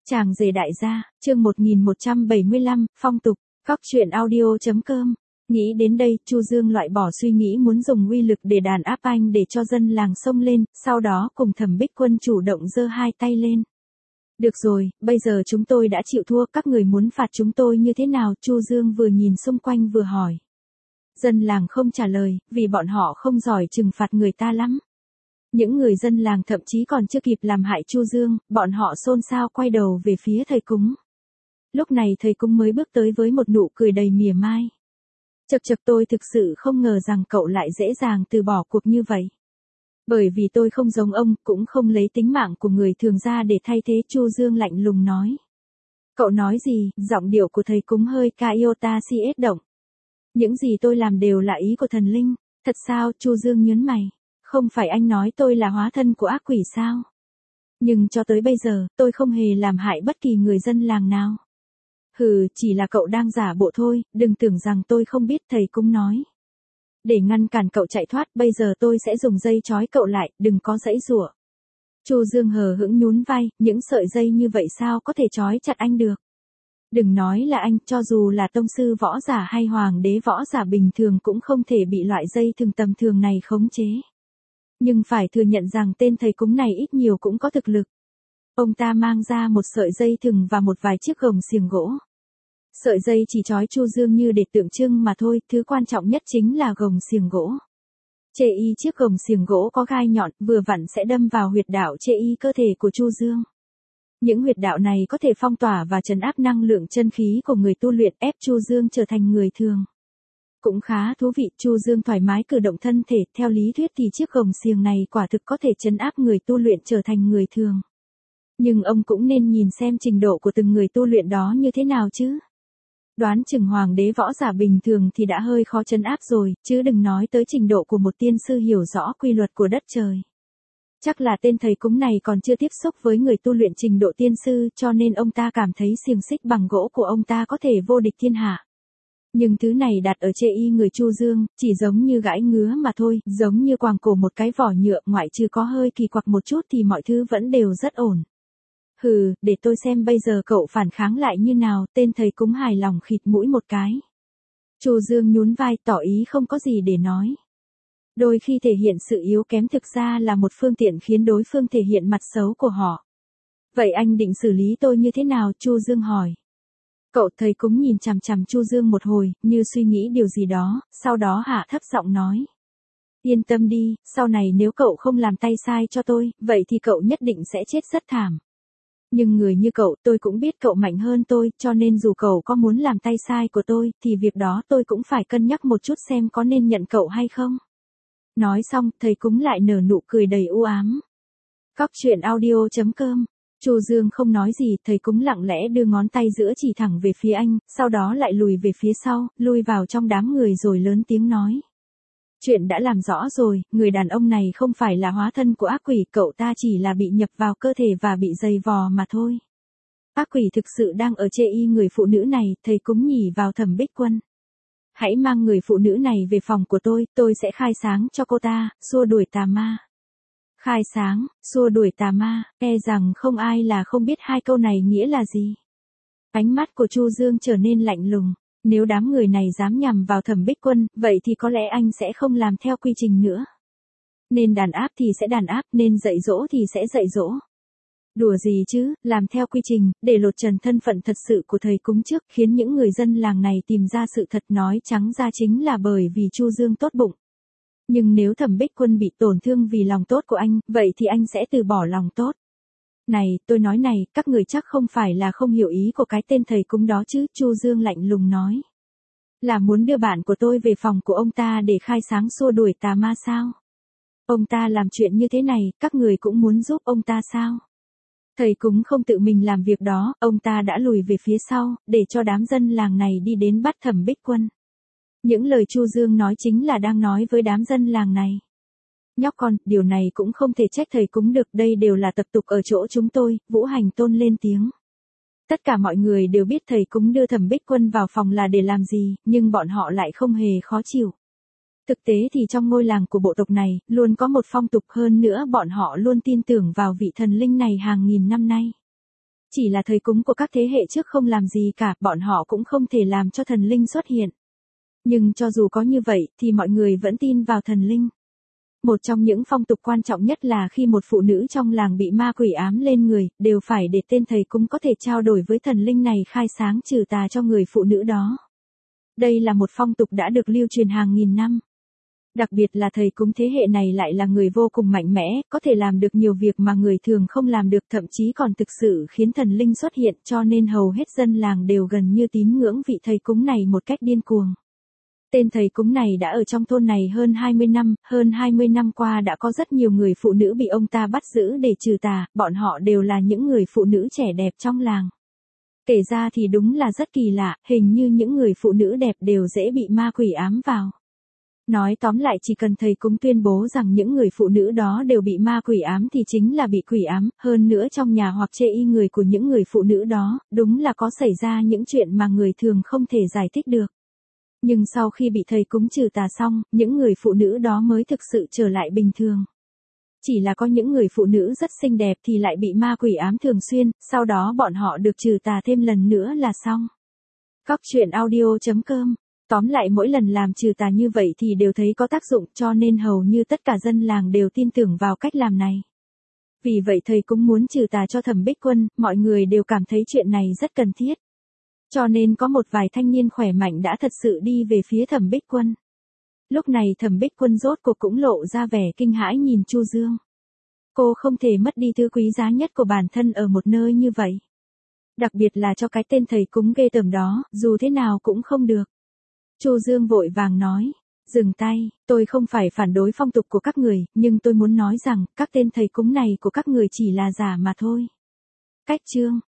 Chàng rể đại gia, chương 1175, phong tục, góc truyện audio.com. Nghĩ đến đây, Chu Dương loại bỏ suy nghĩ muốn dùng uy lực để đàn áp anh để cho dân làng xông lên, sau đó cùng Thẩm Bích Quân chủ động giơ hai tay lên. Được rồi, bây giờ chúng tôi đã chịu thua, các người muốn phạt chúng tôi như thế nào? Chu Dương vừa nhìn xung quanh vừa hỏi. Dân làng không trả lời, vì bọn họ không giỏi trừng phạt người ta lắm. Những người dân làng thậm chí còn chưa kịp làm hại Chu Dương, bọn họ xôn xao quay đầu về phía thầy cúng. Lúc này thầy cúng mới bước tới với một nụ cười đầy mỉa mai. Chậc chậc, tôi thực sự không ngờ rằng cậu lại dễ dàng từ bỏ cuộc như vậy. Bởi vì tôi không giống ông, cũng không lấy tính mạng của người thường ra để thay thế. Chu Dương lạnh lùng nói. Cậu nói gì? Giọng điệu của thầy cúng hơi Kaiota siết động. Những gì tôi làm đều là ý của thần linh. Thật sao? Chu Dương nhớn mày. Không phải anh nói tôi là hóa thân của ác quỷ sao? Nhưng cho tới bây giờ, tôi không hề làm hại bất kỳ người dân làng nào. Hừ, chỉ là cậu đang giả bộ thôi, đừng tưởng rằng tôi không biết, thầy cũng nói. Để ngăn cản cậu chạy thoát, bây giờ tôi sẽ dùng dây trói cậu lại, đừng có giãy giụa. Chu Dương hờ hững nhún vai, những sợi dây như vậy sao có thể trói chặt anh được? Đừng nói là anh, cho dù là tông sư võ giả hay hoàng đế võ giả bình thường cũng không thể bị loại dây thừng tầm thường này khống chế. Nhưng phải thừa nhận rằng tên thầy cúng này ít nhiều cũng có thực lực. Ông ta mang ra một sợi dây thừng và một vài chiếc gồng xiềng gỗ. Sợi dây chỉ trói Chu Dương như để tượng trưng mà thôi, thứ quan trọng nhất chính là gồng xiềng gỗ. Chê y chiếc gồng xiềng gỗ có gai nhọn, vừa vặn sẽ đâm vào huyệt đạo chê y cơ thể của Chu Dương. Những huyệt đạo này có thể phong tỏa và trấn áp năng lượng chân khí của người tu luyện, ép Chu Dương trở thành người thường. Cũng khá thú vị, Chu Dương thoải mái cử động thân thể, theo lý thuyết thì chiếc gồng xiềng này quả thực có thể trấn áp người tu luyện trở thành người thường. Nhưng ông cũng nên nhìn xem trình độ của từng người tu luyện đó như thế nào chứ. Đoán chừng hoàng đế võ giả bình thường thì đã hơi khó trấn áp rồi, chứ đừng nói tới trình độ của một tiên sư hiểu rõ quy luật của đất trời. Chắc là tên thầy cúng này còn chưa tiếp xúc với người tu luyện trình độ tiên sư, cho nên ông ta cảm thấy xiềng xích bằng gỗ của ông ta có thể vô địch thiên hạ. Nhưng thứ này đặt ở chê y người Chu Dương, chỉ giống như gãi ngứa mà thôi, giống như quàng cổ một cái vỏ nhựa, ngoại trừ có hơi kỳ quặc một chút thì mọi thứ vẫn đều rất ổn. Hừ, để tôi xem bây giờ cậu phản kháng lại như nào, tên thầy cúng hài lòng khịt mũi một cái. Chu Dương nhún vai tỏ ý không có gì để nói. Đôi khi thể hiện sự yếu kém thực ra là một phương tiện khiến đối phương thể hiện mặt xấu của họ. Vậy anh định xử lý tôi như thế nào? Chu Dương hỏi. Cậu thầy cúng nhìn chằm chằm Chu Dương một hồi, như suy nghĩ điều gì đó, sau đó hạ thấp giọng nói. Yên tâm đi, sau này nếu cậu không làm tay sai cho tôi, vậy thì cậu nhất định sẽ chết rất thảm. Nhưng người như cậu, tôi cũng biết cậu mạnh hơn tôi, cho nên dù cậu có muốn làm tay sai của tôi, thì việc đó tôi cũng phải cân nhắc một chút xem có nên nhận cậu hay không. Nói xong, thầy cúng lại nở nụ cười đầy u ám. Góc truyện audio.com. Chu Dương không nói gì, thầy cúng lặng lẽ đưa ngón tay giữa chỉ thẳng về phía anh, sau đó lại lùi về phía sau, lui vào trong đám người rồi lớn tiếng nói. Chuyện đã làm rõ rồi, người đàn ông này không phải là hóa thân của ác quỷ, cậu ta chỉ là bị nhập vào cơ thể và bị dày vò mà thôi. Ác quỷ thực sự đang ở chê y người phụ nữ này, thầy cúng nhỉ vào Thẩm Bích Quân. Hãy mang người phụ nữ này về phòng của tôi sẽ khai sáng cho cô ta, xua đuổi tà ma. Khai sáng, xua đuổi tà ma, e rằng không ai là không biết hai câu này nghĩa là gì. Ánh mắt của Chu Dương trở nên lạnh lùng. Nếu đám người này dám nhằm vào Thẩm Bích Quân, vậy thì có lẽ anh sẽ không làm theo quy trình nữa. Nên đàn áp thì sẽ đàn áp, nên dạy dỗ thì sẽ dạy dỗ. Đùa gì chứ, làm theo quy trình, để lột trần thân phận thật sự của thầy cúng trước, khiến những người dân làng này tìm ra sự thật, nói trắng ra chính là bởi vì Chu Dương tốt bụng. Nhưng nếu Thẩm Bích Quân bị tổn thương vì lòng tốt của anh, vậy thì anh sẽ từ bỏ lòng tốt. Này, tôi nói này, các người chắc không phải là không hiểu ý của cái tên thầy cúng đó chứ, Chu Dương lạnh lùng nói. Là muốn đưa bạn của tôi về phòng của ông ta để khai sáng xua đuổi tà ma sao? Ông ta làm chuyện như thế này, các người cũng muốn giúp ông ta sao? Thầy cúng không tự mình làm việc đó, ông ta đã lùi về phía sau, để cho đám dân làng này đi đến bắt Thẩm Bích Quân. Những lời Chu Dương nói chính là đang nói với đám dân làng này. Nhóc con, điều này cũng không thể trách thầy cúng được, đây đều là tập tục ở chỗ chúng tôi, Vũ Hành Tôn lên tiếng. Tất cả mọi người đều biết thầy cúng đưa Thẩm Bích Quân vào phòng là để làm gì, nhưng bọn họ lại không hề khó chịu. Thực tế thì trong ngôi làng của bộ tộc này, luôn có một phong tục, hơn nữa bọn họ luôn tin tưởng vào vị thần linh này hàng nghìn năm nay. Chỉ là thầy cúng của các thế hệ trước không làm gì cả, bọn họ cũng không thể làm cho thần linh xuất hiện. Nhưng cho dù có như vậy, thì mọi người vẫn tin vào thần linh. Một trong những phong tục quan trọng nhất là khi một phụ nữ trong làng bị ma quỷ ám lên người, đều phải để tên thầy cúng có thể trao đổi với thần linh này khai sáng trừ tà cho người phụ nữ đó. Đây là một phong tục đã được lưu truyền hàng nghìn năm. Đặc biệt là thầy cúng thế hệ này lại là người vô cùng mạnh mẽ, có thể làm được nhiều việc mà người thường không làm được, thậm chí còn thực sự khiến thần linh xuất hiện, cho nên hầu hết dân làng đều gần như tín ngưỡng vị thầy cúng này một cách điên cuồng. Tên thầy cúng này đã ở trong thôn này hơn 20 năm qua đã có rất nhiều người phụ nữ bị ông ta bắt giữ để trừ tà, bọn họ đều là những người phụ nữ trẻ đẹp trong làng. Kể ra thì đúng là rất kỳ lạ, hình như những người phụ nữ đẹp đều dễ bị ma quỷ ám vào. Nói tóm lại chỉ cần thầy cúng tuyên bố rằng những người phụ nữ đó đều bị ma quỷ ám thì chính là bị quỷ ám, hơn nữa trong nhà hoặc chê y người của những người phụ nữ đó, đúng là có xảy ra những chuyện mà người thường không thể giải thích được. Nhưng sau khi bị thầy cúng trừ tà xong, những người phụ nữ đó mới thực sự trở lại bình thường. Chỉ là có những người phụ nữ rất xinh đẹp thì lại bị ma quỷ ám thường xuyên, sau đó bọn họ được trừ tà thêm lần nữa là xong. Cóc truyện audio.com. Tóm lại mỗi lần làm trừ tà như vậy thì đều thấy có tác dụng, cho nên hầu như tất cả dân làng đều tin tưởng vào cách làm này. Vì vậy thầy cũng muốn trừ tà cho Thẩm Bích Quân, mọi người đều cảm thấy chuyện này rất cần thiết. Cho nên có một vài thanh niên khỏe mạnh đã thật sự đi về phía Thẩm Bích Quân. Lúc này Thẩm Bích Quân rốt cuộc cũng lộ ra vẻ kinh hãi nhìn Chu Dương. Cô không thể mất đi thứ quý giá nhất của bản thân ở một nơi như vậy. Đặc biệt là cho cái tên thầy cúng ghê tởm đó, dù thế nào cũng không được. Chu Dương vội vàng nói, dừng tay, tôi không phải phản đối phong tục của các người, nhưng tôi muốn nói rằng, các tên thầy cúng này của các người chỉ là giả mà thôi. Cách chương.